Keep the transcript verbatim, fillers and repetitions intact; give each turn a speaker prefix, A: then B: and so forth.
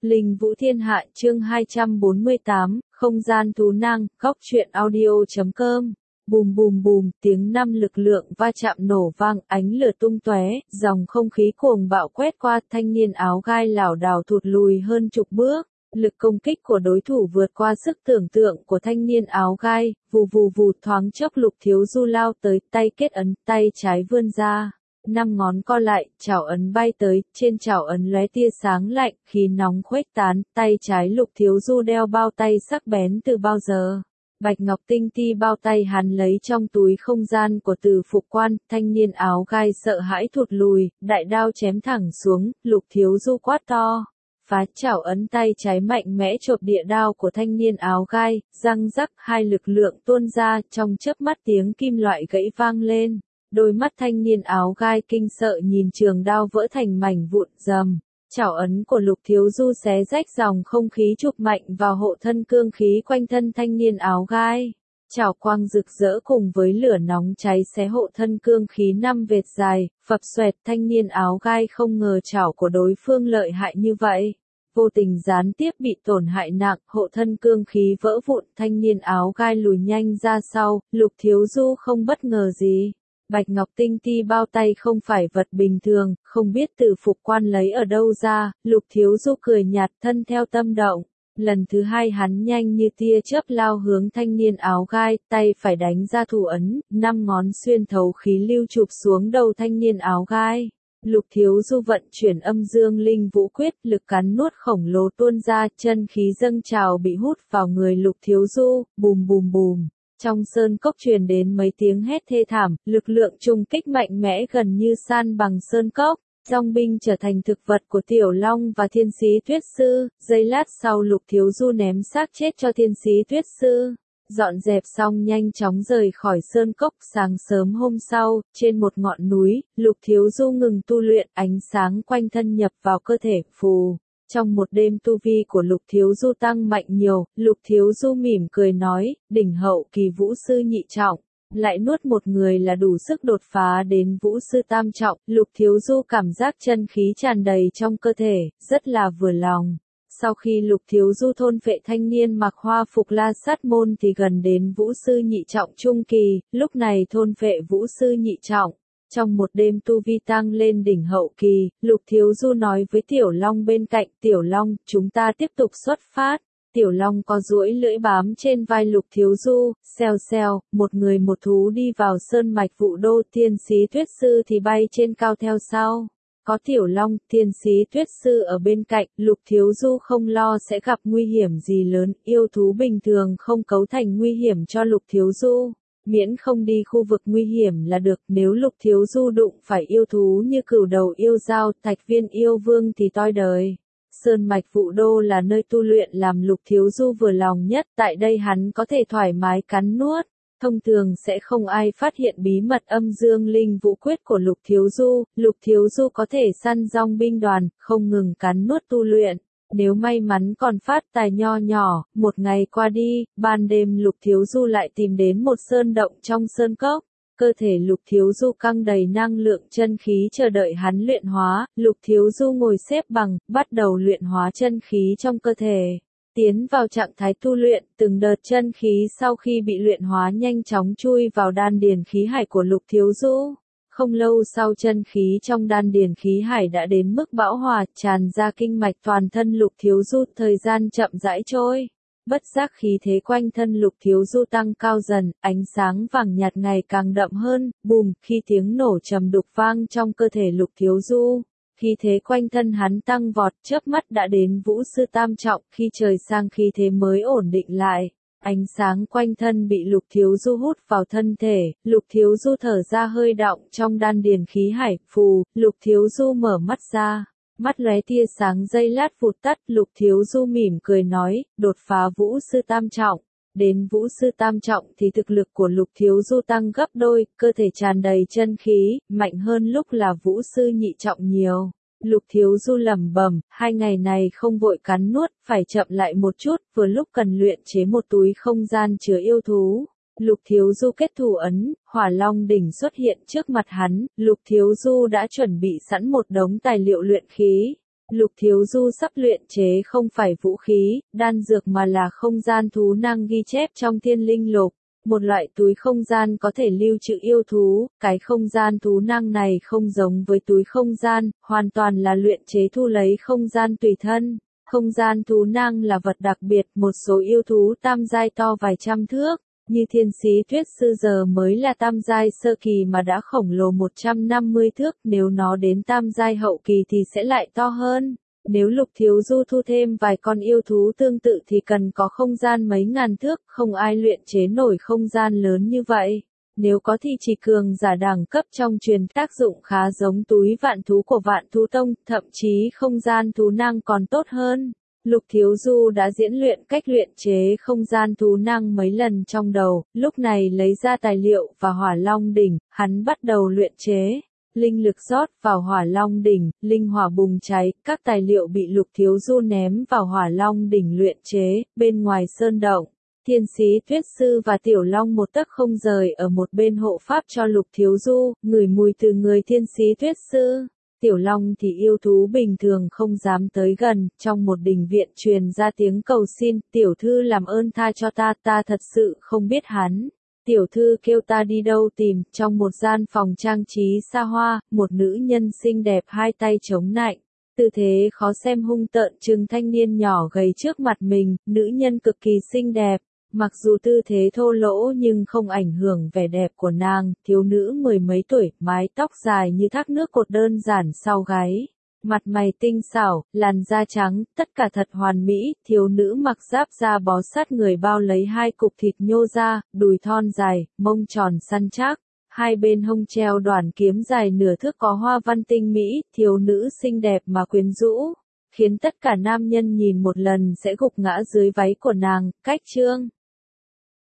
A: Linh Vũ Thiên Hạ chương hai trăm bốn mươi tám, không gian thú năng, góc truyện audio.com. Bùm bùm bùm, tiếng năm lực lượng va chạm nổ vang, ánh lửa tung tóe, dòng không khí cuồng bạo quét qua, thanh niên áo gai lảo đảo thụt lùi hơn chục bước. Lực công kích của đối thủ vượt qua sức tưởng tượng của thanh niên áo gai, vù vù vù, thoáng chốc Lục Thiếu Du lao tới, tay kết ấn, tay trái vươn ra. Năm ngón co lại, chảo ấn bay tới, trên chảo ấn lóe tia sáng lạnh, khí nóng khuếch tán, tay trái Lục Thiếu Du đeo bao tay sắc bén từ bao giờ. Bạch ngọc tinh ti bao tay hắn lấy trong túi không gian của Từ Phục Quan, thanh niên áo gai sợ hãi thụt lùi, đại đao chém thẳng xuống, Lục Thiếu Du quát to. Phá chảo ấn, tay trái mạnh mẽ chộp địa đao của thanh niên áo gai, răng rắc, hai lực lượng tuôn ra, trong chớp mắt tiếng kim loại gãy vang lên. Đôi mắt thanh niên áo gai kinh sợ nhìn trường đao vỡ thành mảnh vụn, rầm. Chảo ấn của Lục Thiếu Du xé rách dòng không khí chụp mạnh vào hộ thân cương khí quanh thân thanh niên áo gai. Chảo quang rực rỡ cùng với lửa nóng cháy xé hộ thân cương khí năm vệt dài, phập xoẹt, thanh niên áo gai không ngờ chảo của đối phương lợi hại như vậy. Vô tình gián tiếp bị tổn hại nặng, hộ thân cương khí vỡ vụn, thanh niên áo gai lùi nhanh ra sau, Lục Thiếu Du không bất ngờ gì. Bạch ngọc tinh ti bao tay không phải vật bình thường, không biết Từ Phục Quan lấy ở đâu ra, Lục Thiếu Du cười nhạt, thân theo tâm động. Lần thứ hai hắn nhanh như tia chớp lao hướng thanh niên áo gai, tay phải đánh ra thủ ấn, năm ngón xuyên thấu khí lưu chụp xuống đầu thanh niên áo gai. Lục Thiếu Du vận chuyển âm dương linh vũ quyết, lực cắn nuốt khổng lồ tuôn ra, chân khí dâng trào bị hút vào người Lục Thiếu Du, bùm bùm bùm. Trong sơn cốc truyền đến mấy tiếng hét thê thảm, lực lượng trùng kích mạnh mẽ gần như san bằng sơn cốc. Dòng binh trở thành thực vật của Tiểu Long và Thiên Sĩ Tuyết Sư, giây lát sau Lục Thiếu Du ném xác chết cho Thiên Sĩ Tuyết Sư. Dọn dẹp xong nhanh chóng rời khỏi sơn cốc. Sáng sớm hôm sau, trên một ngọn núi, Lục Thiếu Du ngừng tu luyện, ánh sáng quanh thân nhập vào cơ thể, phù. Trong một đêm tu vi của Lục Thiếu Du tăng mạnh nhiều, Lục Thiếu Du mỉm cười nói, đỉnh hậu kỳ vũ sư nhị trọng, lại nuốt một người là đủ sức đột phá đến vũ sư tam trọng. Lục Thiếu Du cảm giác chân khí tràn đầy trong cơ thể, rất là vừa lòng. Sau khi Lục Thiếu Du thôn phệ thanh niên mặc hoa phục La Sát Môn thì gần đến vũ sư nhị trọng trung kỳ, lúc này thôn phệ vũ sư nhị trọng. Trong một đêm tu vi tăng lên đỉnh hậu kỳ, Lục Thiếu Du nói với Tiểu Long bên cạnh, Tiểu Long, chúng ta tiếp tục xuất phát. Tiểu Long có duỗi lưỡi bám trên vai Lục Thiếu Du, xèo xèo, một người một thú đi vào sơn mạch Vũ Đô. Thiên Sĩ Tuyết Sư thì bay trên cao theo sau. Có Tiểu Long, Thiên Sĩ Tuyết Sư ở bên cạnh, Lục Thiếu Du không lo sẽ gặp nguy hiểm gì lớn, yêu thú bình thường không cấu thành nguy hiểm cho Lục Thiếu Du. Miễn không đi khu vực nguy hiểm là được, nếu Lục Thiếu Du đụng phải yêu thú như cửu đầu yêu dao, Thạch Viên yêu vương thì toi đời. Sơn mạch Vũ Đô là nơi tu luyện làm Lục Thiếu Du vừa lòng nhất, tại đây hắn có thể thoải mái cắn nuốt. Thông thường sẽ không ai phát hiện bí mật âm dương linh vũ quyết của Lục Thiếu Du, Lục Thiếu Du có thể săn dong binh đoàn, không ngừng cắn nuốt tu luyện. Nếu may mắn còn phát tài nho nhỏ, một ngày qua đi, ban đêm Lục Thiếu Du lại tìm đến một sơn động trong sơn cốc. Cơ thể Lục Thiếu Du căng đầy năng lượng chân khí chờ đợi hắn luyện hóa, Lục Thiếu Du ngồi xếp bằng, bắt đầu luyện hóa chân khí trong cơ thể. Tiến vào trạng thái tu luyện, từng đợt chân khí sau khi bị luyện hóa nhanh chóng chui vào đan điền khí hải của Lục Thiếu Du. Không lâu sau chân khí trong đan điền khí hải đã đến mức bão hòa, tràn ra kinh mạch toàn thân Lục Thiếu Du, thời gian chậm rãi trôi. Bất giác khí thế quanh thân Lục Thiếu Du tăng cao dần, ánh sáng vàng nhạt ngày càng đậm hơn, bùm, khi tiếng nổ trầm đục vang trong cơ thể Lục Thiếu Du. Khí thế quanh thân hắn tăng vọt, chớp mắt đã đến vũ sư tam trọng, khi trời sang khí thế mới ổn định lại. Ánh sáng quanh thân bị Lục Thiếu Du hút vào thân thể, Lục Thiếu Du thở ra hơi đọng trong đan điền khí hải, phù, Lục Thiếu Du mở mắt ra. Mắt lóe tia sáng giây lát vụt tắt, Lục Thiếu Du mỉm cười nói, đột phá vũ sư tam trọng. Đến vũ sư tam trọng thì thực lực của Lục Thiếu Du tăng gấp đôi, cơ thể tràn đầy chân khí, mạnh hơn lúc là vũ sư nhị trọng nhiều. Lục Thiếu Du lẩm bẩm, hai ngày này không vội cắn nuốt, phải chậm lại một chút, vừa lúc cần luyện chế một túi không gian chứa yêu thú. Lục Thiếu Du kết thủ ấn, Hỏa Long đỉnh xuất hiện trước mặt hắn, Lục Thiếu Du đã chuẩn bị sẵn một đống tài liệu luyện khí. Lục Thiếu Du sắp luyện chế không phải vũ khí, đan dược mà là không gian thú năng ghi chép trong Thiên Linh Lục. Một loại túi không gian có thể lưu trữ yêu thú, cái không gian thú năng này không giống với túi không gian, hoàn toàn là luyện chế thu lấy không gian tùy thân. Không gian thú năng là vật đặc biệt, một số yêu thú tam giai to vài trăm thước, như Thiên Sĩ Tuyết Sư giờ mới là tam giai sơ kỳ mà đã khổng lồ một trăm năm mươi thước, nếu nó đến tam giai hậu kỳ thì sẽ lại to hơn. Nếu Lục Thiếu Du thu thêm vài con yêu thú tương tự thì cần có không gian mấy ngàn thước, không ai luyện chế nổi không gian lớn như vậy. Nếu có thì chỉ cường giả đẳng cấp trong truyền, tác dụng khá giống túi vạn thú của Vạn Thú Tông, thậm chí không gian thú năng còn tốt hơn. Lục Thiếu Du đã diễn luyện cách luyện chế không gian thú năng mấy lần trong đầu, lúc này lấy ra tài liệu và Hỏa Long đỉnh, hắn bắt đầu luyện chế. Linh lực rót vào Hỏa Long đỉnh, linh hỏa bùng cháy, các tài liệu bị Lục Thiếu Du ném vào Hỏa Long đỉnh luyện chế, bên ngoài sơn động. Thiên Sĩ Tuyết Sư và Tiểu Long một tấc không rời ở một bên hộ pháp cho Lục Thiếu Du, ngửi mùi từ người Thiên Sĩ Tuyết Sư. Tiểu Long thì yêu thú bình thường không dám tới gần, trong một đình viện truyền ra tiếng cầu xin, tiểu thư làm ơn tha cho ta, ta thật sự không biết hắn. Tiểu thư kêu ta đi đâu tìm, trong một gian phòng trang trí xa hoa, một nữ nhân xinh đẹp hai tay chống nạnh. Tư thế khó xem hung tợn trừng thanh niên nhỏ gầy trước mặt mình, nữ nhân cực kỳ xinh đẹp. Mặc dù tư thế thô lỗ nhưng không ảnh hưởng vẻ đẹp của nàng, thiếu nữ mười mấy tuổi, mái tóc dài như thác nước cột đơn giản sau gáy. Mặt mày tinh xảo, làn da trắng, tất cả thật hoàn mỹ, thiếu nữ mặc giáp da bó sát người bao lấy hai cục thịt nhô ra, đùi thon dài, mông tròn săn chắc. Hai bên hông treo đoản kiếm dài nửa thước có hoa văn tinh mỹ, thiếu nữ xinh đẹp mà quyến rũ, khiến tất cả nam nhân nhìn một lần sẽ gục ngã dưới váy của nàng. Cách chương